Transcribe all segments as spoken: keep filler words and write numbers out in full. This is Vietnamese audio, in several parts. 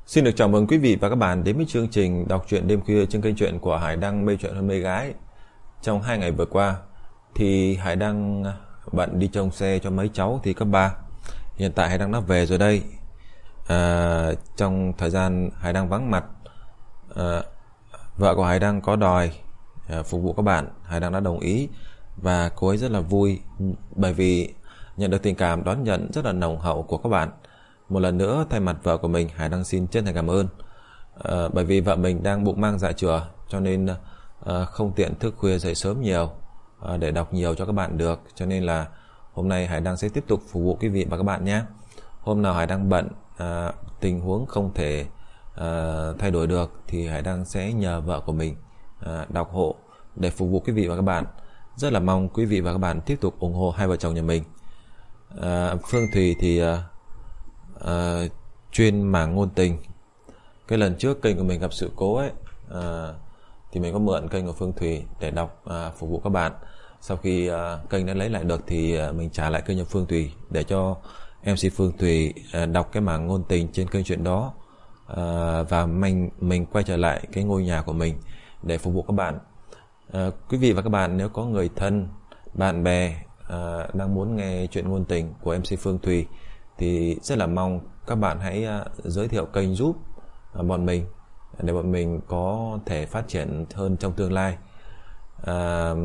Xin được chào mừng quý vị và các bạn đến với chương trình đọc truyện đêm khuya trên kênh truyện của Hải Đăng mê truyện hơn mê gái. Trong hai ngày vừa qua thì Hải Đăng bận đi trông xe cho mấy cháu thì cấp ba. Hiện tại Hải Đăng đã về rồi đây. À, trong thời gian Hải Đăng vắng mặt, à, vợ của Hải Đăng có đòi à, phục vụ các bạn. Hải Đăng đã đồng ý và cô ấy rất là vui bởi vì nhận được tình cảm đón nhận rất là nồng hậu của các bạn. Một lần nữa thay mặt vợ của mình, Hải Đăng xin chân thành cảm ơn. à, Bởi vì vợ mình đang bụng mang dạ chửa, cho nên à, không tiện thức khuya dậy sớm nhiều à, để đọc nhiều cho các bạn được. Cho nên là hôm nay Hải Đăng sẽ tiếp tục phục vụ quý vị và các bạn nhé. Hôm nào Hải Đăng bận, à, tình huống không thể à, thay đổi được thì Hải Đăng sẽ nhờ vợ của mình à, đọc hộ để phục vụ quý vị và các bạn. Rất là mong quý vị và các bạn tiếp tục ủng hộ hai vợ chồng nhà mình. à, Phương Thùy thì à, À, chuyên mảng ngôn tình. Cái lần trước kênh của mình gặp sự cố ấy, à, thì mình có mượn kênh của Phương Thùy để đọc à, phục vụ các bạn. Sau khi à, kênh đã lấy lại được thì à, mình trả lại kênh cho Phương Thùy để cho em xê Phương Thùy à, đọc cái mảng ngôn tình trên kênh chuyện đó. à, Và mình, mình quay trở lại cái ngôi nhà của mình để phục vụ các bạn. à, Quý vị và các bạn nếu có người thân, bạn bè à, đang muốn nghe chuyện ngôn tình của em xê Phương Thùy thì rất là mong các bạn hãy uh, giới thiệu kênh giúp uh, bọn mình để bọn mình có thể phát triển hơn trong tương lai. uh,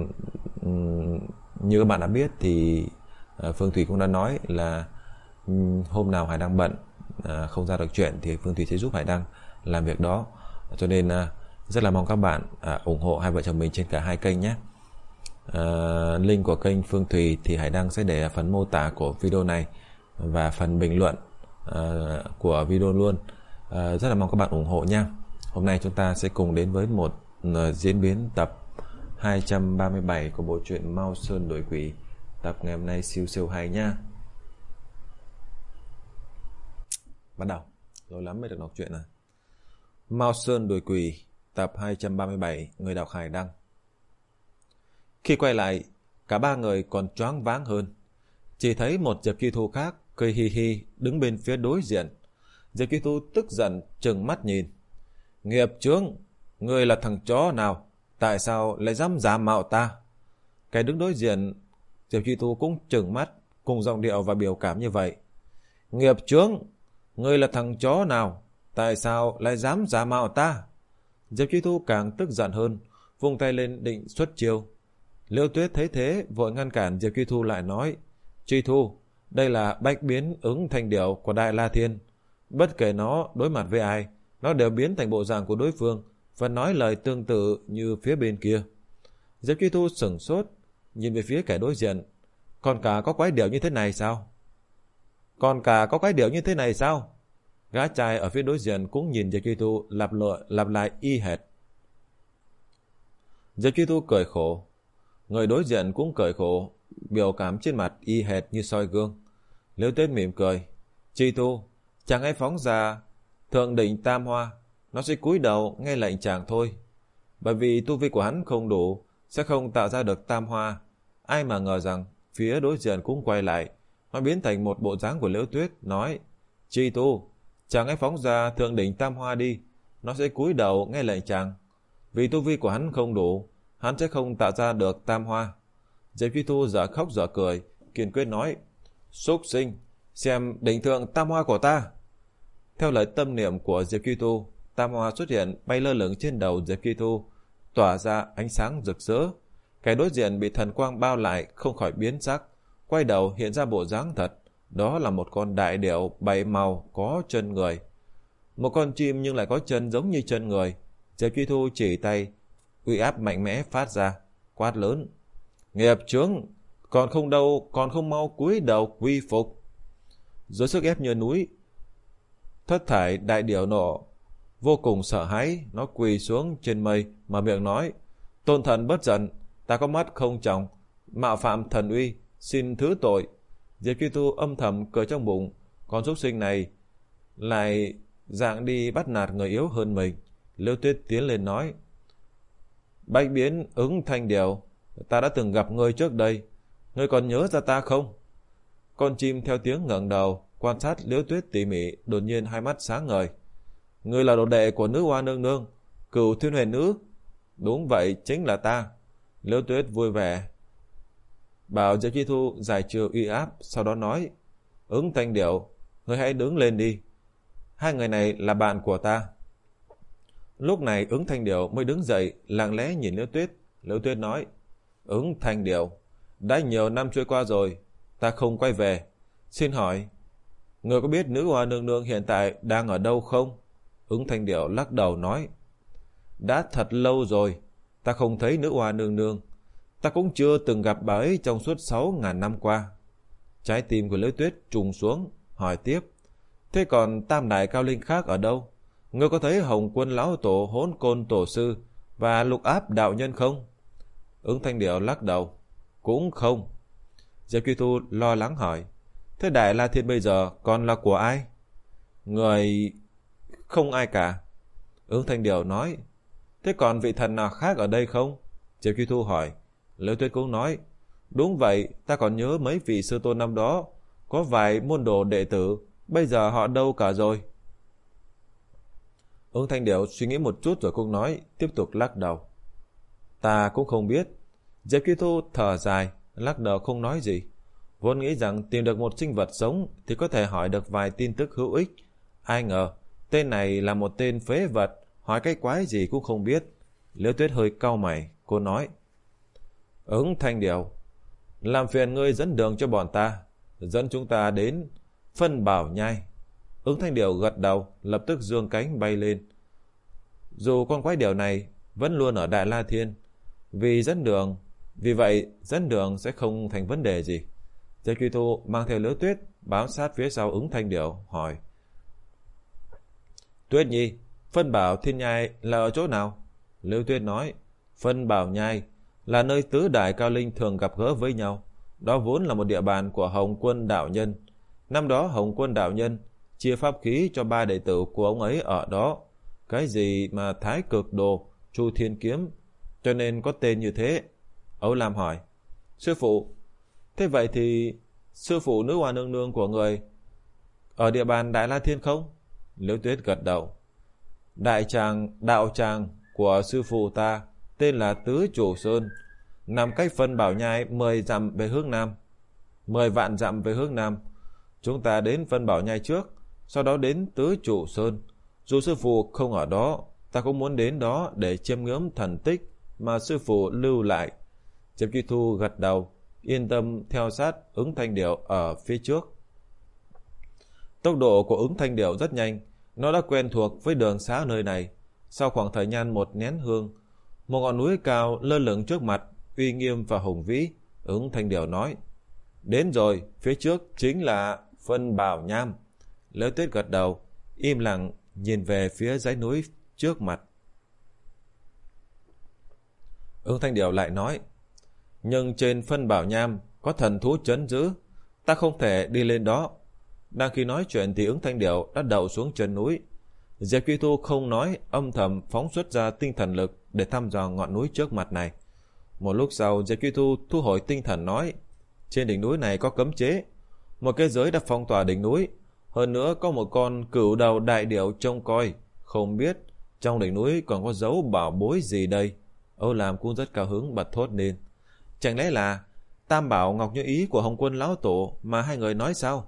Như các bạn đã biết thì uh, Phương Thùy cũng đã nói là um, hôm nào Hải Đăng bận uh, không ra được chuyện thì Phương Thùy sẽ giúp Hải Đăng làm việc đó. Cho nên uh, rất là mong các bạn uh, ủng hộ hai vợ chồng mình trên cả hai kênh nhé. uh, Link của kênh Phương Thùy thì Hải Đăng sẽ để ở phần mô tả của video này và phần bình luận uh, của video luôn. uh, Rất là mong các bạn ủng hộ nha. Hôm nay chúng ta sẽ cùng đến với một uh, diễn biến tập hai trăm ba mươi bảy của bộ truyện Mao Sơn Đổi Quỷ. Tập ngày hôm nay siêu siêu hay nha. Bắt đầu. Lâu lắm mới được đọc truyện này. Mao Sơn Đổi Quỷ tập hai trăm ba mươi bảy. Người đọc Hải Đăng. Khi quay lại, cả ba người còn choáng váng hơn. Chỉ thấy một Diệp Chi Thu khác cười hi hi đứng bên phía đối diện. Diệp Chi Thu tức giận trừng mắt nhìn. Nghiệp chướng, ngươi là thằng chó nào? Tại sao lại dám giả mạo ta? Cái đứng đối diện, Diệp Chi Thu cũng trừng mắt, cùng giọng điệu và biểu cảm như vậy. Nghiệp chướng, ngươi là thằng chó nào? Tại sao lại dám giả mạo ta? Diệp Chi Thu càng tức giận hơn, vung tay lên định xuất chiêu. Liêu Tuyết thấy thế vội ngăn cản Diệp Chi Thu lại nói. Chi Thu, đây là bách biến ứng thanh điệu của Đại La Thiên. Bất kể nó đối mặt với ai, nó đều biến thành bộ dạng của đối phương và nói lời tương tự như phía bên kia. Diệp Chi Thu sửng sốt, nhìn về phía kẻ đối diện. Còn cả có quái điệu như thế này sao? Còn cả có quái điệu như thế này sao? Gã trai ở phía đối diện cũng nhìn Diệp Chi Thu lặp lại, lặp lại y hệt. Diệp Chi Thu cười khổ. Người đối diện cũng cười khổ, biểu cảm trên mặt y hệt như soi gương. Liêu Tuyết mỉm cười. Chi Thu, chàng ấy phóng ra thượng đỉnh tam hoa, nó sẽ cúi đầu nghe lệnh chàng thôi. Bởi vì tu vi của hắn không đủ, sẽ không tạo ra được tam hoa. Ai mà ngờ rằng phía đối diện cũng quay lại, nó biến thành một bộ dáng của Liêu Tuyết, nói. Chi Thu, chàng ấy phóng ra thượng đỉnh tam hoa đi, nó sẽ cúi đầu nghe lệnh chàng. Vì tu vi của hắn không đủ, hắn sẽ không tạo ra được tam hoa. Diệp Chi Thu dở khóc dở cười, kiên quyết nói. Súc sinh, xem đỉnh thượng tam hoa của ta. Theo lời tâm niệm của Diệp Chi Thu, tam hoa xuất hiện bay lơ lửng trên đầu Diệp Chi Thu, tỏa ra ánh sáng rực rỡ. Cái đối diện bị thần quang bao lại không khỏi biến sắc, quay đầu hiện ra bộ dáng thật. Đó là một con đại điểu bảy màu có chân người. Một con chim nhưng lại có chân giống như chân người. Diệp Chi Thu chỉ tay, uy áp mạnh mẽ phát ra, quát lớn. Nghiệp chướng, còn không đâu, còn không mau cúi đầu quy phục. Dưới sức ép như núi, thất thải đại điểu nọ vô cùng sợ hãi, nó quỳ xuống trên mây mà miệng nói. Tôn thần bất giận, ta có mắt không tròng, mạo phạm thần uy, xin thứ tội. Diệp Chi Thu âm thầm cười trong bụng, con súc sinh này lại dạng đi bắt nạt người yếu hơn mình. Liêu Tuyết tiến lên nói. Bách biến ứng thanh điểu, ta đã từng gặp ngươi trước đây, ngươi còn nhớ ra ta không? Con chim theo tiếng ngẩng đầu, quan sát Liễu Tuyết tỉ mỉ, đột nhiên hai mắt sáng ngời. Ngươi là đồ đệ của nữ hoa nương nương, Cửu Thiên Huyền Nữ. Đúng vậy, chính là ta. Liễu Tuyết vui vẻ bảo Diệp Chi Thu giải trừ uy áp, sau đó nói: Ứng Thanh Điểu, ngươi hãy đứng lên đi. Hai người này là bạn của ta. Lúc này Ứng Thanh Điểu mới đứng dậy, lặng lẽ nhìn Liễu Tuyết. Liễu Tuyết nói: Ứng Thanh Điểu, đã nhiều năm trôi qua rồi, ta không quay về. Xin hỏi, ngươi có biết nữ hoa nương nương hiện tại đang ở đâu không? Ứng Thanh Điểu lắc đầu nói: Đã thật lâu rồi, ta không thấy nữ hoa nương nương. Ta cũng chưa từng gặp bà ấy trong suốt sáu ngàn năm qua. Trái tim của Liễu Tuyết trùng xuống, hỏi tiếp: Thế còn tam đại cao linh khác ở đâu? Ngươi có thấy Hồng Quân lão tổ, Hỗn Côn tổ sư và Lục Áp đạo nhân không? Ứng Thanh Điểu lắc đầu: Cũng không. Diệp Truy Thu lo lắng hỏi: Thế Đại La Thiên bây giờ còn là của ai? Người... không ai cả. Ứng Thanh Điểu nói: Thế còn vị thần nào khác ở đây không? Diệp Truy Thu hỏi. Liễu Tuyết cũng nói: Đúng vậy, ta còn nhớ mấy vị sư tôn năm đó, có vài môn đồ đệ tử, bây giờ họ đâu cả rồi? Ứng Thanh Điểu suy nghĩ một chút rồi cũng nói, tiếp tục lắc đầu: Ta cũng không biết. Diệp Truy Thu thở dài, lắc đầu không nói gì. Vốn nghĩ rằng tìm được một sinh vật sống thì có thể hỏi được vài tin tức hữu ích. Ai ngờ tên này là một tên phế vật, hỏi cái quái gì cũng không biết. Liễu Tuyết hơi cau mày, cô nói: Ứng Thanh Điểu, làm phiền ngươi dẫn đường cho bọn ta, dẫn chúng ta đến Phân Bảo Nhai. Ứng Thanh Điểu gật đầu, lập tức giương cánh bay lên. Dù con quái điểu này vẫn luôn ở Đại La Thiên, vì dẫn đường, vì vậy dẫn đường sẽ không thành vấn đề gì. Diệp Truy Thu mang theo Liễu Tuyết bám sát phía sau Ứng Thanh Điểu, hỏi: Tuyết Nhi, Phân Bảo Thiên Nhai là ở chỗ nào? Liễu Tuyết nói: Phân Bảo Nhai là nơi tứ đại cao linh thường gặp gỡ với nhau. Đó vốn là một địa bàn của Hồng Quân đạo nhân. Năm đó Hồng Quân đạo nhân chia pháp khí cho ba đệ tử của ông ấy ở đó. Cái gì mà Thái Cực Đồ, Chu Thiên Kiếm, cho nên có tên như thế. Âu Lam hỏi: Sư phụ, thế vậy thì sư phụ nữ hoa nương nương của người ở địa bàn Đại La Thiên không? Liễu Tuyết gật đầu: Đại tràng, đạo tràng của sư phụ ta tên là Tứ Chủ Sơn, nằm cách Phân Bảo Nhai mười dặm về hướng nam. mười vạn dặm về hướng nam. Chúng ta đến Phân Bảo Nhai trước, sau đó đến Tứ Chủ Sơn. Dù sư phụ không ở đó, ta cũng muốn đến đó để chiêm ngưỡng thần tích mà sư phụ lưu lại. Diệp Truy Thu gật đầu, yên tâm theo sát Ứng Thanh Điểu ở phía trước. Tốc độ của Ứng Thanh Điểu rất nhanh, nó đã quen thuộc với đường xá nơi này. Sau khoảng thời gian một nén hương, một ngọn núi cao lơ lửng trước mặt, uy nghiêm và hùng vĩ. Ứng Thanh Điểu nói: Đến rồi, phía trước chính là Phân Bảo Nham. Liễu Tuyết gật đầu, im lặng nhìn về phía dãy núi trước mặt. Ứng Thanh Điểu lại nói: Nhưng trên Phân Bảo Nham có thần thú trấn giữ, ta không thể đi lên đó. Đang khi nói chuyện thì Ứng Thanh Điểu đã đậu xuống chân núi. Diệp Truy Thu không nói, âm thầm phóng xuất ra tinh thần lực để thăm dò ngọn núi trước mặt này. Một lúc sau, Diệp Truy Thu thu hồi tinh thần nói: Trên đỉnh núi này có cấm chế, một cái giới đã phong tỏa đỉnh núi. Hơn nữa có một con cửu đầu đại điểu trông coi, không biết trong đỉnh núi còn có dấu bảo bối gì đây. Âu Lam cũng rất cao hứng bật thốt lên: Chẳng lẽ là Tam Bảo Ngọc Như Ý của Hồng Quân lão tổ mà hai người nói sao?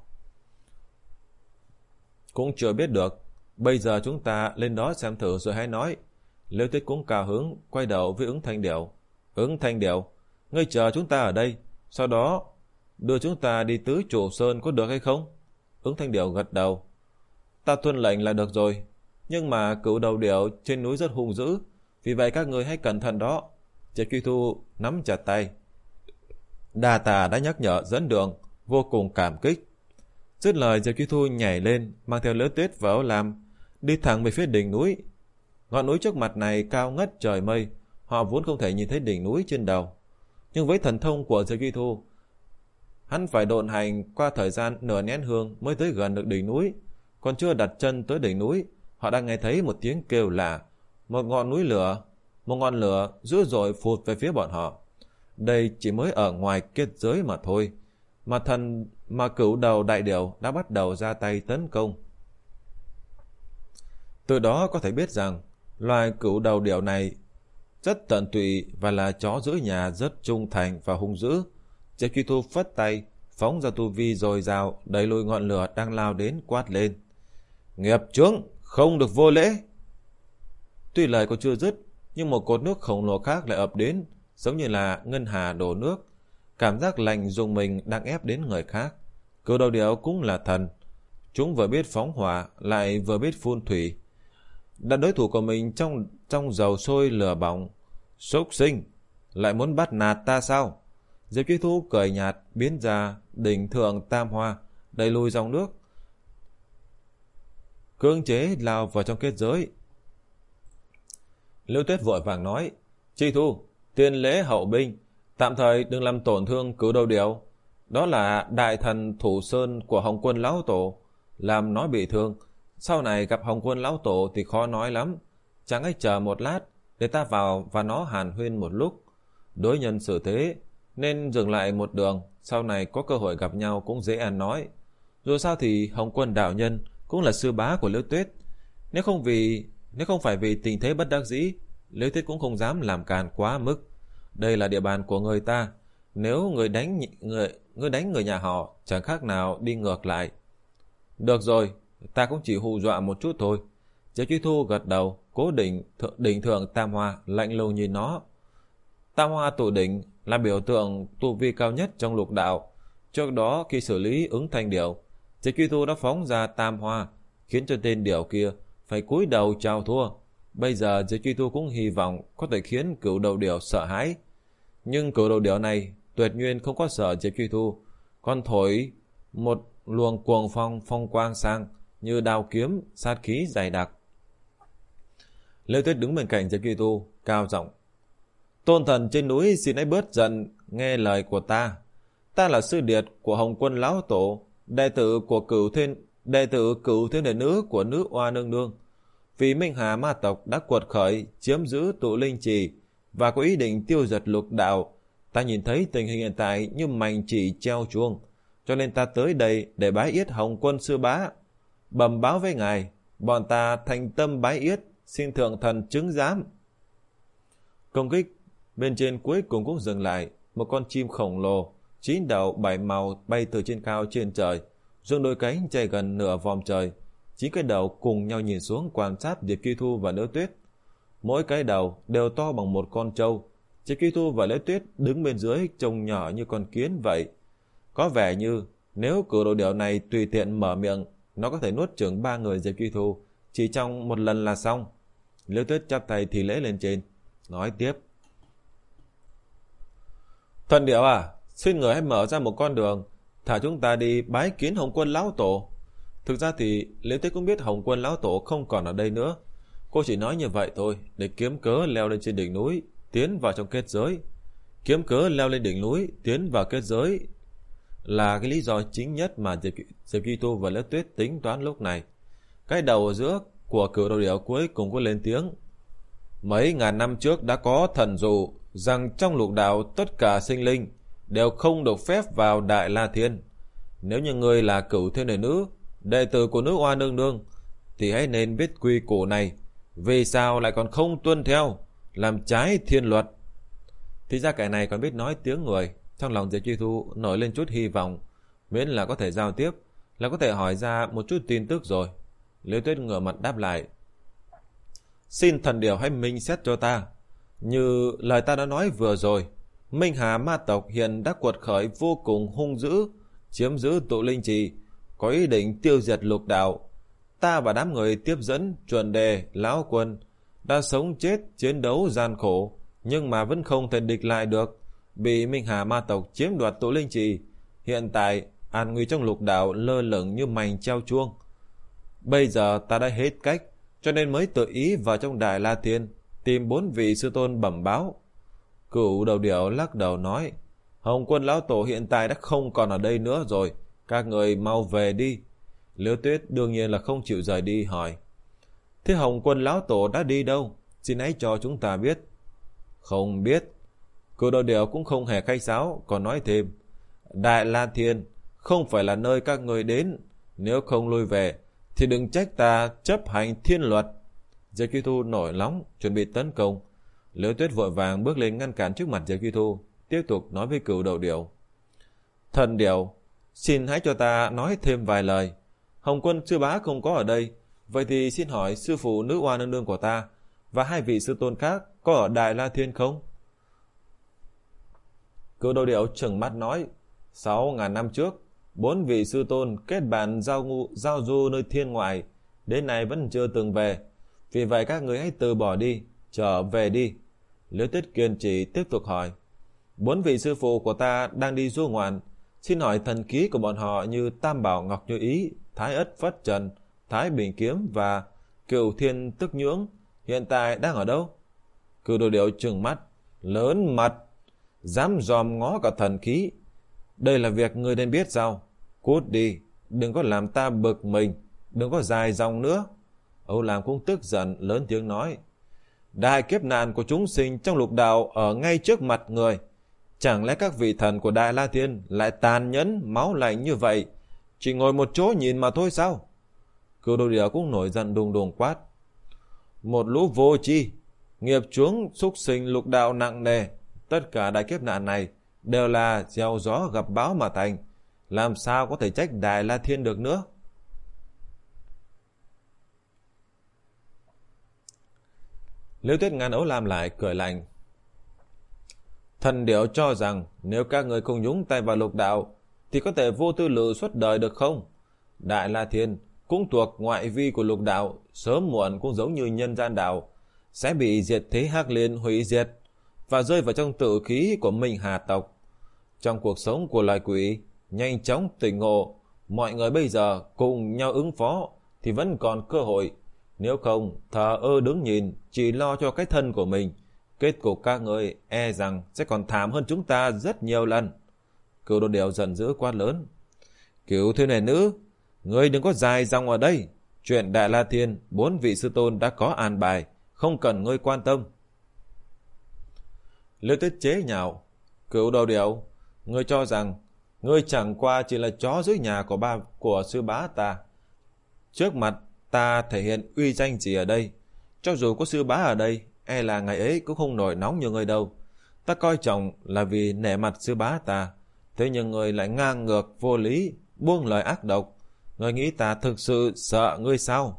Cũng chưa biết được, bây giờ chúng ta lên đó xem thử rồi hãy nói. Liễu Tuyết cũng cao hứng, quay đầu với Ứng Thanh Điểu: Ứng Thanh Điểu, ngươi chờ chúng ta ở đây, sau đó đưa chúng ta đi Tứ Chủ Sơn có được hay không? Ứng Thanh Điểu gật đầu: Ta tuân lệnh là được rồi, nhưng mà cửu đầu điểu trên núi rất hung dữ, vì vậy các người hãy cẩn thận đó. Diệp Truy Thu nắm chặt tay: Đa tà đã nhắc nhở dẫn đường, vô cùng cảm kích. Dứt lời, Diệp Truy Thu nhảy lên, mang theo Liễu Tuyết và Âu Lam đi thẳng về phía đỉnh núi. Ngọn núi trước mặt này cao ngất trời mây, họ vốn không thể nhìn thấy đỉnh núi trên đầu. Nhưng với thần thông của Diệp Truy Thu, hắn phải độn hành qua thời gian nửa nén hương mới tới gần được đỉnh núi. Còn chưa đặt chân tới đỉnh núi, họ đang nghe thấy một tiếng kêu lạ. Một ngọn núi lửa, một ngọn lửa dữ dội phụt về phía bọn họ. Đây chỉ mới ở ngoài kết giới mà thôi, mà thần mà cửu đầu đại điểu đã bắt đầu ra tay tấn công. Từ đó có thể biết rằng loài cửu đầu điểu này rất tận tụy và là chó giữ nhà rất trung thành và hung dữ. Diệp Truy Thu phất tay, phóng ra tu vi dồi dào, đẩy lùi ngọn lửa đang lao đến, quát lên: Nghiệp chướng, không được vô lễ! Tuy lời còn chưa dứt, nhưng một cột nước khổng lồ khác lại ập đến, giống như là ngân hà đổ nước. Cảm giác lạnh rùng mình đang ép đến người khác. Cửu đầu điểu cũng là thần, chúng vừa biết phóng hỏa lại vừa biết phun thủy. Đặt đối thủ của mình trong trong dầu sôi lửa bỏng. Súc sinh, lại muốn bắt nạt ta sao? Diệp Truy Thu cười nhạt, biến ra đỉnh thượng tam hoa, đẩy lùi dòng nước, cưỡng chế lao vào trong kết giới. Liễu Tuyết vội vàng nói: Truy Thu, tiên lễ hậu binh, tạm thời đừng làm tổn thương cửu đầu điểu. Đó là đại thần thủ sơn của Hồng Quân lão tổ, làm nó bị thương, sau này gặp Hồng Quân lão tổ thì khó nói lắm. Chẳng ấy chờ một lát để ta vào và nó hàn huyên một lúc. Đối nhân xử thế nên dừng lại một đường, sau này có cơ hội gặp nhau cũng dễ ăn nói. Dù sao thì Hồng Quân đạo nhân cũng là sư bá của Liễu Tuyết. Nếu không vì nếu không phải vì tình thế bất đắc dĩ, Liễu Tuyết cũng không dám làm càn quá mức. Đây là địa bàn của người ta, nếu người đánh người người đánh người nhà họ chẳng khác nào đi ngược lại. Được rồi, ta cũng chỉ hù dọa một chút thôi. Diệp Truy Thu gật đầu, cố định thượng, đỉnh thượng tam hoa lạnh lùng nhìn nó. Tam hoa tụ đỉnh là biểu tượng tu vi cao nhất trong lục đạo. Trước đó khi xử lý ứng thanh điểu, Diệp Truy Thu đã phóng ra tam hoa, khiến cho tên điểu kia phải cúi đầu chào thua. Bây giờ Diệp Truy Thu cũng hy vọng có thể khiến cửu đầu điểu sợ hãi. Nhưng cửu đầu điểu này tuyệt nhiên không có sợ Diệp Truy Thu, còn thổi một luồng cuồng phong phong quang sang như đao kiếm, sát khí dày đặc. Liễu Tuyết đứng bên cạnh Diệp Truy Thu, cao giọng: Tôn thần trên núi xin hãy bớt giận, nghe lời của ta. Ta là sư điệt của Hồng Quân lão tổ, đệ tử của cửu thiên đệ tử cửu thiên đệ nữ của nữ oa nương nương. Vì Minh Hà ma tộc đã quật khởi chiếm giữ tụ linh trì và có ý định tiêu diệt lục đạo, ta nhìn thấy tình hình hiện tại như mảnh chỉ treo chuông, cho nên ta tới đây để bái yết Hồng Quân sư bá, bẩm báo với ngài, bọn ta thành tâm bái yết, xin thượng thần chứng giám. Công kích bên trên cuối cùng cũng dừng lại. Một con chim khổng lồ chín đầu bảy màu bay từ trên cao trên trời, dương đôi cánh chạy gần nửa vòm trời. Chín cái đầu cùng nhau nhìn xuống quan sát Diệp Truy Thu và Liễu Tuyết. Mỗi cái đầu đều to bằng một con trâu. Diệp Truy Thu và Liễu Tuyết đứng bên dưới trông nhỏ như con kiến vậy. Có vẻ như nếu cửu đầu điểu này tùy tiện mở miệng, nó có thể nuốt chửng ba người Diệp Truy Thu chỉ trong một lần là xong. Liễu Tuyết chắp tay thì lễ lên trên, nói tiếp: Thần điểu à, xin người hãy mở ra một con đường, thả chúng ta đi bái kiến Hồng Quân lão tổ. Thực ra thì Liễu Tuyết cũng biết Hồng Quân lão tổ không còn ở đây nữa. Cô chỉ nói như vậy thôi để kiếm cớ leo lên trên đỉnh núi, tiến vào trong kết giới. Kiếm cớ leo lên đỉnh núi, tiến vào kết giới là cái lý do chính nhất mà Diệp Truy Thu và Liễu Tuyết tính toán lúc này. Cái đầu ở giữa của cửu đầu điểu cuối cùng có lên tiếng: Mấy ngàn năm trước đã có thần dụ rằng trong lục đạo tất cả sinh linh đều không được phép vào Đại La Thiên. Nếu như ngươi là cửu thiên đệ nữ, đệ tử của nữ oa nương nương, thì hãy nên biết quy củ này. Vì sao lại còn không tuân theo, làm trái thiên luật? Thì ra kẻ này còn biết nói tiếng người. Trong lòng Diệp Truy Thu nổi lên chút hy vọng, miễn là có thể giao tiếp, là có thể hỏi ra một chút tin tức rồi. Liễu Tuyết ngửa mặt đáp lại: Xin thần điểu hãy minh xét cho ta. Như lời ta đã nói vừa rồi, Minh Hà ma tộc hiện đã quật khởi vô cùng hung dữ, chiếm giữ tụ linh trì, có ý định tiêu diệt lục đạo. Ta và đám người tiếp dẫn chuẩn đề, lão quân đã sống chết chiến đấu gian khổ, nhưng mà vẫn không thể địch lại được, bị Minh Hà ma tộc chiếm đoạt tụ linh trì. Hiện tại an nguy trong lục đạo lơ lửng như mảnh treo chuông. Bây giờ ta đã hết cách, cho nên mới tự ý vào trong Đại La Thiên tìm bốn vị sư tôn bẩm báo. Cửu đầu điểu lắc đầu nói: Hồng Quân lão tổ hiện tại đã không còn ở đây nữa rồi, các người mau về đi. Liễu Tuyết đương nhiên là không chịu rời đi, hỏi: Thế Hồng Quân lão tổ đã đi đâu? Xin hãy cho chúng ta biết. Không biết. Cửu đầu điểu cũng không hề khách sáo, còn nói thêm: Đại La Thiên không phải là nơi các người đến, nếu không lui về, thì đừng trách ta chấp hành thiên luật. Diệp Truy Thu nổi nóng chuẩn bị tấn công. Liễu Tuyết vội vàng bước lên ngăn cản trước mặt Diệp Truy Thu, tiếp tục nói với Cửu Đầu Điểu. Thần Điểu, xin hãy cho ta nói thêm vài lời. Hồng Quân sư bá không có ở đây, vậy thì xin hỏi sư phụ nữ oa nương nương của ta và hai vị sư tôn khác có ở Đại La Thiên không? Cửu Đầu Điểu trừng mắt nói, sáu ngàn năm trước, bốn vị sư tôn kết bạn giao, ngu, giao du nơi thiên ngoại, đến nay vẫn chưa từng về. Vì vậy các người hãy từ bỏ đi, trở về đi. Liễu Tuyết kiên trì tiếp tục hỏi, bốn vị sư phụ của ta đang đi du ngoạn, xin hỏi thần ký của bọn họ như Tam Bảo Ngọc Như Ý, Thái Ất Phất Trần, Thái Bình Kiếm và Cửu Thiên Tức Nhưỡng hiện tại đang ở đâu? Cửu Đầu Điểu trừng mắt, lớn mặt, dám dòm ngó cả thần khí. Đây là việc người nên biết sao? Cút đi, đừng có làm ta bực mình, đừng có dài dòng nữa. Âu Lam cũng tức giận lớn tiếng nói, đại kiếp nạn của chúng sinh trong lục đạo ở ngay trước mặt người. Chẳng lẽ các vị thần của Đại La Thiên lại tàn nhẫn, máu lạnh như vậy, chỉ ngồi một chỗ nhìn mà thôi sao? Cửu Đầu Điểu cũng nổi giận đùng đùng quát, một lũ vô tri, nghiệp chướng súc sinh lục đạo nặng nề. Tất cả đại kiếp nạn này đều là gieo gió gặp bão mà thành, làm sao có thể trách Đại La Thiên được nữa? Liễu Tuyết ngăn Ấu Lam lại cười lạnh, thần điểu cho rằng nếu các người không nhúng tay vào lục đạo thì có thể vô tư lự suốt đời được không? Đại La Thiên cũng thuộc ngoại vi của lục đạo, sớm muộn cũng giống như nhân gian đạo, sẽ bị diệt thế Hắc Liên hủy diệt và rơi vào trong tự khí của Minh Hà tộc. Trong cuộc sống của loài quỷ, nhanh chóng tỉnh ngộ, mọi người bây giờ cùng nhau ứng phó thì vẫn còn cơ hội. Nếu không, thờ ơ đứng nhìn, chỉ lo cho cái thân của mình, kết cục các người e rằng sẽ còn thảm hơn chúng ta rất nhiều lần. Cửu Đầu Điểu giận dữ quát lớn, Cửu Thiên Huyền Nữ, ngươi đừng có dài dòng ở đây. Chuyện Đại La Thiên, bốn vị sư tôn đã có an bài, không cần ngươi quan tâm. Liễu Tuyết chế nhạo, Cửu Đầu Điểu, ngươi cho rằng ngươi chẳng qua chỉ là chó dưới nhà của ba của sư bá ta. Trước mặt ta thể hiện uy danh gì ở đây? Cho dù có sư bá ở đây, e là ngày ấy cũng không nổi nóng như ngươi đâu. Ta coi trọng là vì nể mặt sư bá ta, thế nhưng ngươi lại ngang ngược vô lý, buông lời ác độc. Ngươi nghĩ ta thực sự sợ ngươi sao?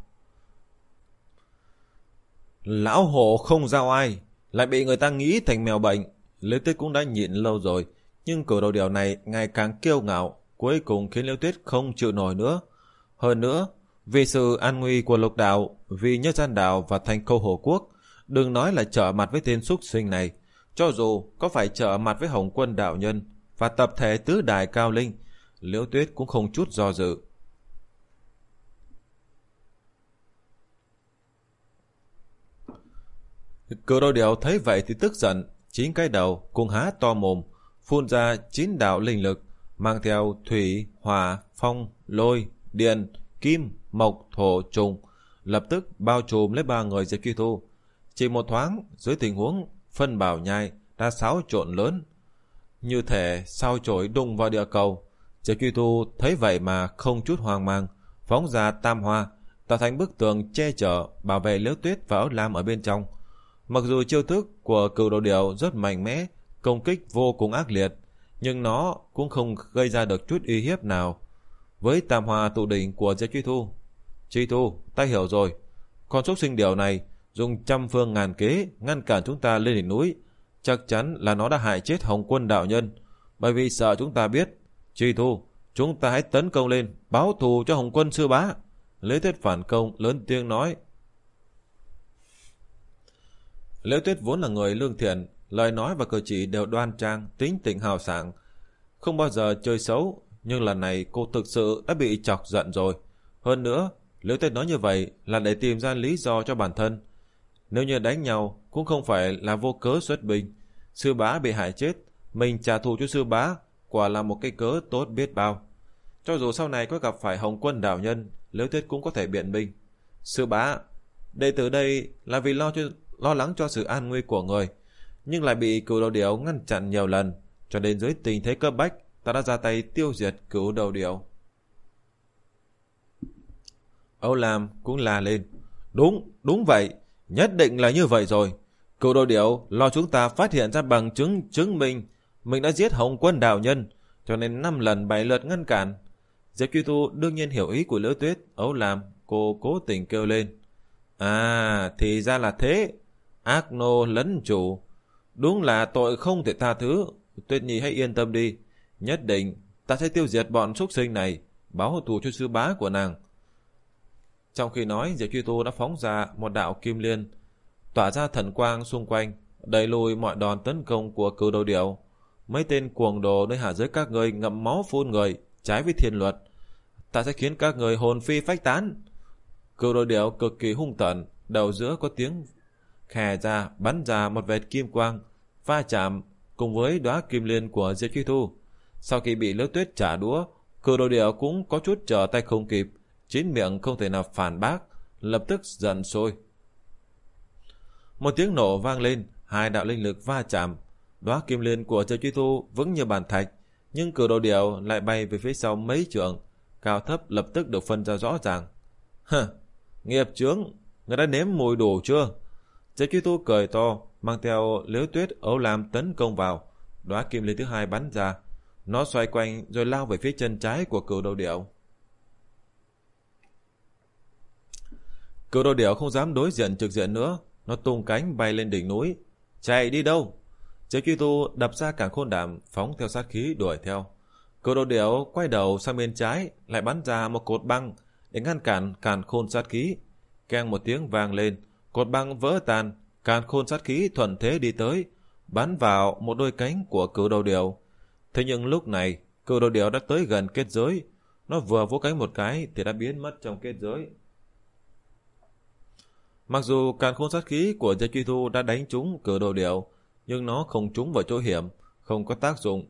Lão hổ không giao ai, lại bị người ta nghĩ thành mèo bệnh. Liễu Tuyết cũng đã nhịn lâu rồi, nhưng Cửu Đầu Điểu này ngày càng kiêu ngạo, cuối cùng khiến Liễu Tuyết không chịu nổi nữa. Hơn nữa, vì sự an nguy của lục đạo, vì Nhất Gian Đạo và Thành Câu Hổ Quốc, đừng nói là trở mặt với tên súc sinh này, cho dù có phải trở mặt với Hồng Quân đạo nhân và tập thể tứ đại cao linh, Liễu Tuyết cũng không chút do dự. Cửu Đầu Điểu thấy vậy thì tức giận, chín cái đầu cùng há to mồm, phun ra chín đạo linh lực, mang theo thủy, hỏa, phong, lôi, điện, kim, mộc, thổ, trùng, lập tức bao trùm lấy ba người Diệp Truy Thu. Chỉ một thoáng, dưới tình huống phân bảo nhai đã xáo trộn lớn, như thể sao chổi đụng vào địa cầu. Diệp Truy Thu thấy vậy mà không chút hoang mang, phóng ra tam hoa, tạo thành bức tường che chở bảo vệ Liễu Tuyết và Ấu Lam ở bên trong. Mặc dù chiêu thức của Cửu Đầu Điểu rất mạnh mẽ, công kích vô cùng ác liệt, nhưng nó cũng không gây ra được chút uy hiếp nào với tam hoa tụ đỉnh của Diệp Truy Thu. Truy Thu, ta hiểu rồi. Con súc sinh điểu này dùng trăm phương ngàn kế ngăn cản chúng ta lên đỉnh núi, chắc chắn là nó đã hại chết Hồng Quân đạo nhân, bởi vì sợ chúng ta biết. Truy Thu, chúng ta hãy tấn công lên, báo thù cho Hồng Quân sư bá. Liễu Tuyết phản công lớn tiếng nói. Liễu Tuyết vốn là người lương thiện, lời nói và cử chỉ đều đoan trang, tính tình hào sảng, không bao giờ chơi xấu, nhưng lần này cô thực sự đã bị chọc giận rồi. Hơn nữa, Liễu Tuyết nói như vậy là để tìm ra lý do cho bản thân. Nếu như đánh nhau cũng không phải là vô cớ xuất binh. Sư bá bị hại chết, mình trả thù cho sư bá, quả là một cái cớ tốt biết bao. Cho dù sau này có gặp phải Hồng Quân đạo nhân, Liễu Tuyết cũng có thể biện minh. Sư bá, đệ tử đây là vì lo cho lo lắng cho sự an nguy của người, nhưng lại bị Cửu Đầu Điểu ngăn chặn nhiều lần, cho nên dưới tình thế cấp bách, ta đã ra tay tiêu diệt Cửu Đầu Điểu. Âu Lam cũng la lên. Đúng, đúng vậy, nhất định là như vậy rồi. Cựu đồ điểu lo chúng ta phát hiện ra bằng chứng chứng minh mình đã giết Hồng Quân đạo nhân, cho nên năm lần bảy lượt ngăn cản. Diệp Truy Tu đương nhiên hiểu ý của Liễu Tuyết. Âu Lam, cô cố tình kêu lên. À, thì ra là thế. Ác nô lấn chủ. Đúng là tội không thể tha thứ. Tuyết Nhi hãy yên tâm đi. Nhất định ta sẽ tiêu diệt bọn súc sinh này, báo thù cho sư bá của nàng. Trong khi nói, Diệp Truy Tu đã phóng ra một đạo kim liên, tỏa ra thần quang xung quanh, đẩy lùi mọi đòn tấn công của cừu đầu điểu. Mấy tên cuồng đồ nơi hạ giới các người ngậm máu phun người, trái với thiên luật. Ta sẽ khiến các người hồn phi phách tán. Cừu đầu điểu cực kỳ hung tợn, đầu giữa có tiếng khè ra, bắn ra một vệt kim quang, va chạm cùng với đóa kim liên của Diệp Truy Tu. Sau khi bị Liễu Tuyết trả đũa, cừu đầu điểu cũng có chút trở tay không kịp, chín miệng không thể nào phản bác, lập tức giận sôi. Một tiếng nổ vang lên, hai đạo linh lực va chạm, đóa kim liên của Diệp Truy Tu vững như bàn thạch, nhưng cừu đầu điểu lại bay về phía sau mấy trượng, cao thấp lập tức được phân ra rõ ràng. Hừ, nghiệp chướng, người đã nếm mùi đủ chưa? Diệp Truy Tu cười to, mang theo Liễu Tuyết, Âu Lam tấn công vào. Đóa kim liên thứ hai bắn ra, nó xoay quanh rồi lao về phía chân trái của cừu đầu điểu. Cừu đầu điểu không dám đối diện trực diện nữa, nó tung cánh bay lên đỉnh núi. Chạy đi đâu? Diệp Truy Tu đập ra cản khôn đàm, phóng theo sát khí đuổi theo. Cừu đầu điểu quay đầu sang bên trái, lại bắn ra một cột băng để ngăn cản càn khôn sát khí. Keng một tiếng vang lên, cột băng vỡ tan, càn khôn sát khí thuận thế đi tới, bắn vào một đôi cánh của cừu đầu điểu. Thế nhưng lúc này, cừu đầu điểu đã tới gần kết giới, nó vừa vỗ cánh một cái thì đã biến mất trong kết giới. Mặc dù càn khôn sát khí của Diệp Truy Tu đã đánh trúng cừu đầu điểu, nhưng nó không trúng vào chỗ hiểm, không có tác dụng.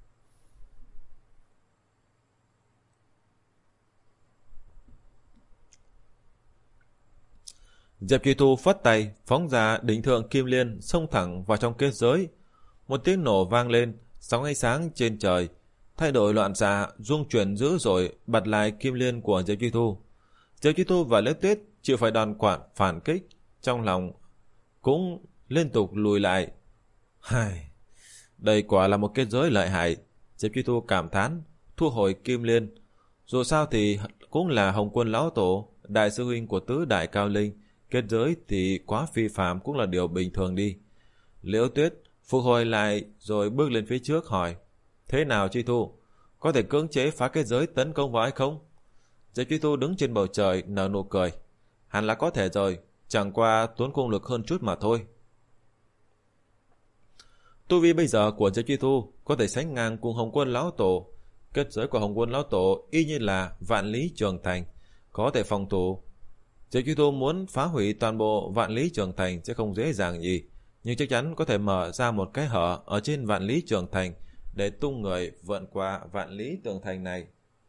Diệp Truy Tu phất tay, phóng ra đỉnh thượng kim liên, xông thẳng vào trong kết giới. Một tiếng nổ vang lên, sóng ánh sáng trên trời thay đổi loạn xạ, rung chuyển dữ dội, bật lại kim liên của Diệp Truy Tu. Diệp Truy Tu và Liễu Tuyết chịu phải đòn quạn phản kích, trong lòng cũng liên tục lùi lại. Hai, đây quả là một kết giới lợi hại. Diệp Truy Tu cảm thán, thu hồi kim liên. Dù sao thì cũng là Hồng Quân lão tổ, đại sư huynh của tứ đại cao linh, kết giới thì quá phi phạm cũng là điều bình thường đi. Liễu Tuyết phục hồi lại rồi bước lên phía trước hỏi, thế nào Truy Tu, có thể cưỡng chế phá kết giới tấn công vào hay không? Diệp Truy Tu đứng trên bầu trời nở nụ cười, hẳn là có thể rồi, chẳng qua tốn công lực hơn chút mà thôi. Tu vi bây giờ của Diệp Truy Tu có thể sánh ngang cùng Hồng Quân lão tổ. Kết giới của Hồng Quân lão tổ y như là vạn lý trường thành, có thể phòng thủ. Diệp Truy Tu muốn phá hủy toàn bộ vạn lý trường thành sẽ không dễ dàng gì, nhưng chắc chắn có thể mở ra một cái hở ở trên vạn lý trường thành để tung người vượt qua vạn lý tường thành này.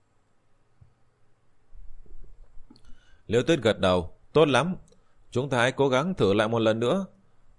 Liễu Tuyết gật đầu, tốt lắm, chúng ta hãy cố gắng thử lại một lần nữa.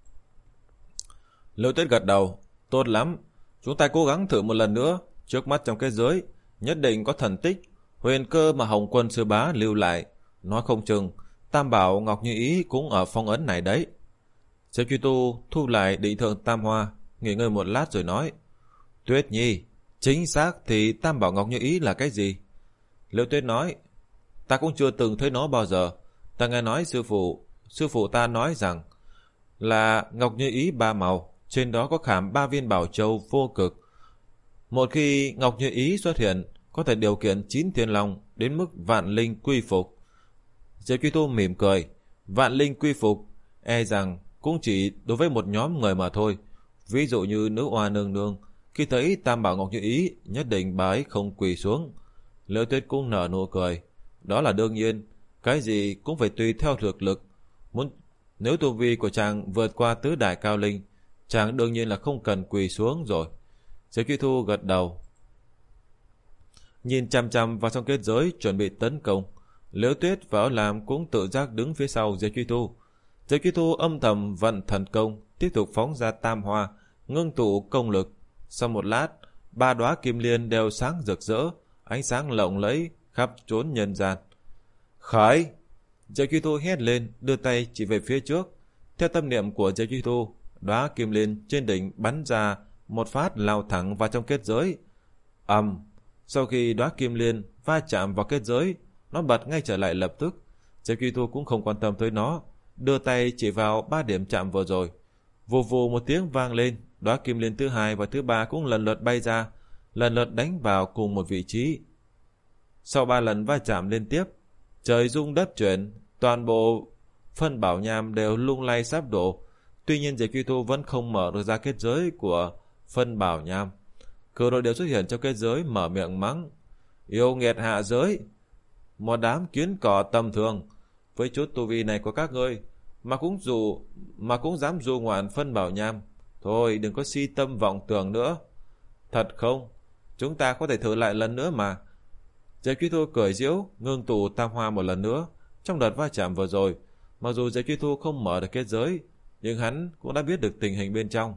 Liễu Tuyết gật đầu, tốt lắm, chúng ta cố gắng thử một lần nữa. Trước mắt trong kết giới nhất định có thần tích, huyền cơ mà Hồng Quân sư bá lưu lại, nói không chừng Tam Bảo Ngọc Như Ý cũng ở phong ấn này đấy. Diệp Truy Tu thu lại định thượng tam hoa, nghỉ ngơi một lát rồi nói, Tuyết Nhi, chính xác thì Tam Bảo Ngọc Như Ý là cái gì? Liễu Tuyết nói, ta cũng chưa từng thấy nó bao giờ. Ta nghe nói sư phụ, sư phụ ta nói rằng là Ngọc Như Ý ba màu, trên đó có khảm ba viên bảo châu vô cực. Một khi Ngọc Như Ý xuất hiện, có thể điều khiển chín thiên long đến mức vạn linh quy phục. Diệp Truy Tu mỉm cười, vạn linh quy phục, e rằng cũng chỉ đối với một nhóm người mà thôi. Ví dụ như nữ oa nương nương, khi thấy Tam Bảo Ngọc Như Ý, nhất định bà ấy không quỳ xuống. Liễu Tuyết cũng nở nụ cười, đó là đương nhiên, cái gì cũng phải tùy theo thực lực. Muốn nếu tu vi của chàng vượt qua tứ đại cao linh, chàng đương nhiên là không cần quỳ xuống rồi. Diệp Truy Tu gật đầu, nhìn chăm chăm vào trong kết giới chuẩn bị tấn công. Liễu Tuyết và Âu Lam cũng tự giác đứng phía sau Diệp Truy Tu. Diệp Truy Tu âm thầm vận thần công, tiếp tục phóng ra tam hoa, ngưng tụ công lực. Sau một lát, ba đóa kim liên đều sáng rực rỡ, ánh sáng lộng lẫy khắp chốn nhân gian. Khởi! Diệp Truy Thu hét lên, đưa tay chỉ về phía trước. Theo tâm niệm của Diệp Truy Thu, đóa kim liên trên đỉnh bắn ra một phát lao thẳng vào trong kết giới. ầm, um, sau khi đóa kim liên va chạm vào kết giới, nó bật ngay trở lại lập tức. Diệp Truy Thu cũng không quan tâm tới nó, đưa tay chỉ vào ba điểm chạm vừa rồi. Vù vù một tiếng vang lên, đóa kim liên thứ hai và thứ ba cũng lần lượt bay ra, lần lượt đánh vào cùng một vị trí. Sau ba lần va chạm liên tiếp, trời rung đất chuyển, toàn bộ phân bảo nham đều lung lay sắp đổ. Tuy nhiên Diệp Truy Thu vẫn không mở được ra kết giới của phân bảo nham. Cửu Đồ Điểu xuất hiện trong kết giới, mở miệng mắng: Yêu nghiệt hạ giới, một đám kiến cỏ tầm thường, với chút tu vi này của các ngươi mà cũng dù mà cũng dám du ngoạn phân bảo nham. Thôi đừng có si tâm vọng tưởng nữa. Thật không? Chúng ta có thể thử lại lần nữa mà. Diệp Truy Thu cười giễu, ngưng tụ tam hoa một lần nữa. Trong đợt va chạm vừa rồi, mặc dù Diệp Truy Thu không mở được kết giới, nhưng hắn cũng đã biết được tình hình bên trong.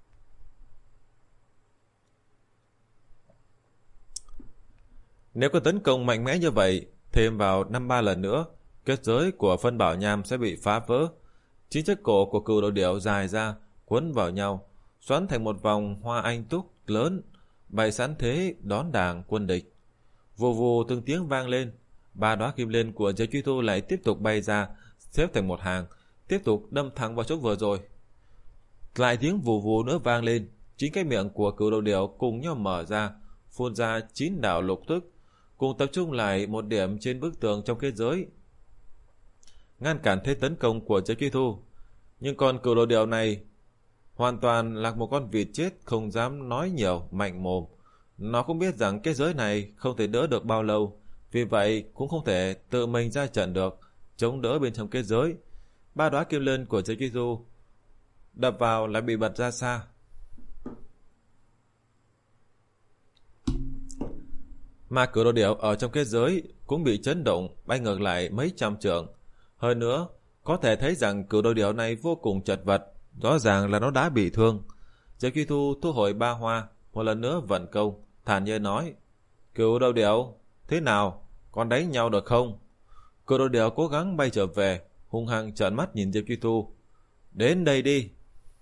Nếu có tấn công mạnh mẽ như vậy, thêm vào năm ba lần nữa, kết giới của phân bảo nham sẽ bị phá vỡ. Chính chiếc cổ của Cửu Đồ Điểu dài ra, quấn vào nhau, xoắn thành một vòng hoa anh túc lớn, bày sẵn thế đón đảng quân địch. Vù vù từng tiếng vang lên, ba đóa kim liên của Diệp Truy Thu lại tiếp tục bay ra, xếp thành một hàng, tiếp tục đâm thẳng vào chỗ vừa rồi. Lại tiếng vù vù nữa vang lên, chính cái miệng của Cửu Đồ Điểu cùng nhau mở ra, phun ra chín đạo lục tức, cùng tập trung lại một điểm trên bức tường trong kết giới, ngăn cản thế tấn công của Diệp Truy Thu. Nhưng con Cửu Đồ Điểu này hoàn toàn là một con vịt chết, không dám nói nhiều, mạnh mồm. Nó cũng biết rằng kết giới này không thể đỡ được bao lâu, vì vậy cũng không thể tự mình ra trận được, chống đỡ bên trong kết giới. Ba đóa kim liên của Diệp Truy Thu đập vào lại bị bật ra xa. Mà Cửu Đồ Điểu ở trong kết giới cũng bị chấn động, bay ngược lại mấy trăm trượng. Hơn nữa, có thể thấy rằng Cửu Đồ Điểu này vô cùng chật vật, rõ ràng là nó đã bị thương. Diệp Truy Thu thu hồi ba hoa, một lần nữa vận công, thản nhiên nói: Cửu Đồ Điểu, thế nào, còn đánh nhau được không? Cửu Đồ Điểu cố gắng bay trở về, hung hăng trợn mắt nhìn Diệp Truy Thu: Đến đây đi.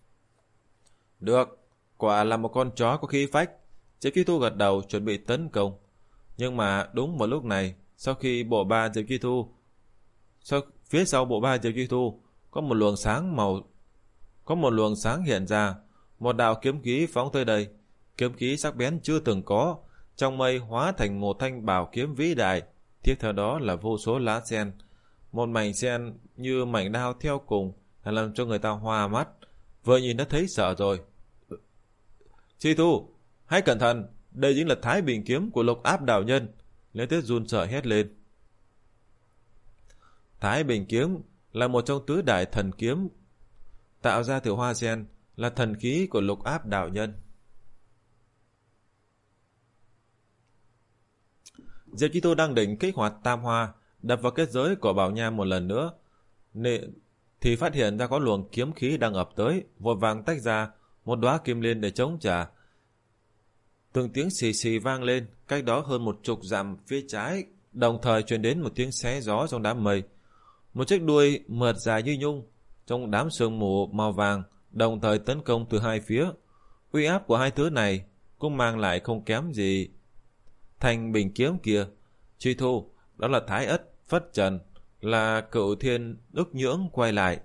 Được, quả là một con chó có khí phách. Diệp Truy Thu gật đầu chuẩn bị tấn công. Nhưng mà đúng vào lúc này, sau khi bộ ba Diệp Truy Thu, sau phía sau bộ ba Diệp Truy Thu có một luồng sáng màu, có một luồng sáng hiện ra, một đạo kiếm khí phóng tới đây. Kiếm khí sắc bén chưa từng có, trong mây hóa thành một thanh bảo kiếm vĩ đại. Tiếp theo đó là vô số lá sen, một mảnh sen như mảnh đao theo cùng, làm cho người ta hoa mắt. Vừa nhìn đã thấy sợ rồi. Truy Thu, hãy cẩn thận, đây chính là Thái Bình kiếm của Lục Áp đạo nhân. Liễu Tuyết run sợ hét lên. Thái Bình kiếm là một trong tứ đại thần kiếm tạo ra từ hoa sen, là thần khí của Lục Áp đạo nhân. Diệp Truy Thu đang định kích hoạt tam hoa, đập vào kết giới của bảo nham một lần nữa, nên thì phát hiện ra có luồng kiếm khí đang ập tới, vội vàng tách ra một đóa kim liên để chống trả. Từng tiếng xì xì vang lên, cách đó hơn một chục dặm phía trái, đồng thời truyền đến một tiếng xé gió trong đám mây. Một chiếc đuôi mượt dài như nhung trong đám sương mù màu vàng đồng thời tấn công từ hai phía. Uy áp của hai thứ này cũng mang lại không kém gì thanh bình kiếm kia. Truy Thu, đó là Thái Ất Phất Trần, là Cửu Thiên Ức Nhưỡng quay lại.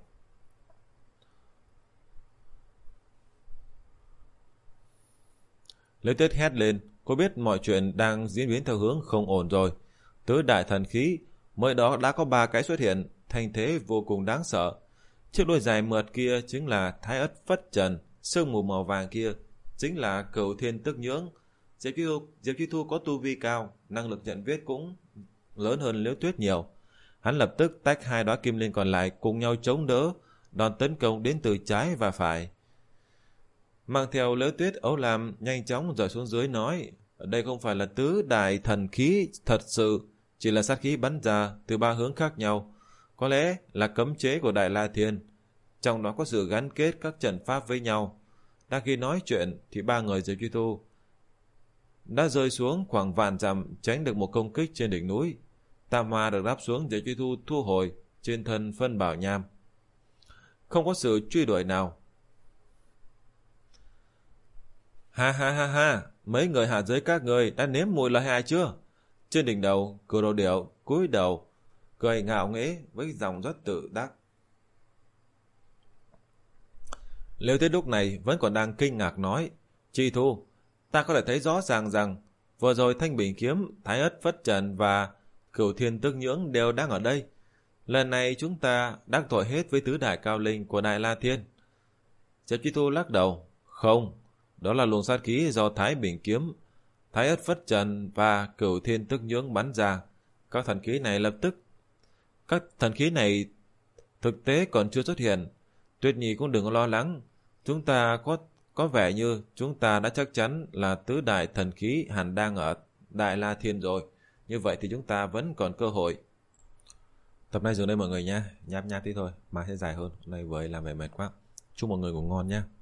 Liễu Tuyết hét lên, cô biết mọi chuyện đang diễn biến theo hướng không ổn rồi. Tứ đại thần khí mới đó đã có ba cái xuất hiện, thành thế vô cùng đáng sợ. Chiếc đuôi dài mượt kia chính là Thái Ất Phất Trần, sương mù màu vàng kia chính là Cửu Thiên Tức Nhưỡng. Diệp Truy Thu, Diệp Truy Thu có tu vi cao, năng lực nhận biết cũng lớn hơn Liễu Tuyết nhiều. Hắn lập tức tách hai đóa kim liên còn lại cùng nhau chống đỡ đòn tấn công đến từ trái và phải. Mang theo Liễu Tuyết, Ấu Lam nhanh chóng rời xuống dưới nói: đây không phải là tứ đại thần khí thật sự, chỉ là sát khí bắn ra từ ba hướng khác nhau, có lẽ là cấm chế của Đại La Thiên, trong đó có sự gắn kết các trận pháp với nhau. Đang khi nói chuyện thì ba người Diệp Truy Thu đã rơi xuống khoảng vạn dặm, tránh được một công kích trên đỉnh núi. Tam hoa được đáp xuống, Diệp Truy Thu thu hồi trên thân phân bảo nham. Không có sự truy đuổi nào. Ha ha ha ha, mấy người hạ giới các người đã nếm mùi lợi hại chưa? Trên đỉnh đầu, Cửu Đầu Điểu cúi đầu, cười ngạo nghễ với giọng rất tự đắc. Liêu Thiết lúc này vẫn còn đang kinh ngạc nói, Truy Thu, ta có thể thấy rõ ràng rằng vừa rồi Thanh Bình Kiếm, Thái Ất Phất Trần và Cửu Thiên Tức Nhưỡng đều đang ở đây. Lần này chúng ta đắc tội hết với tứ đại cao linh của Đại La Thiên. Diệp Truy Thu lắc đầu, không, đó là luồng sát khí do Thái Bình Kiếm, Thái Ất Phất Trần và Cửu Thiên Tức Nhưỡng bắn ra. Các thần khí này lập tức Các thần khí này thực tế còn chưa xuất hiện. Tuyết Nhi cũng đừng lo lắng. Chúng ta có có vẻ như chúng ta đã chắc chắn là tứ đại thần khí hẳn đang ở Đại La Thiên rồi. Như vậy thì chúng ta vẫn còn cơ hội. Tập này dừng đây mọi người nha. Nháp nháp tí thôi, mai sẽ dài hơn. Hôm nay vừa làm về mệt quá. Chúc mọi người ngủ ngon nha.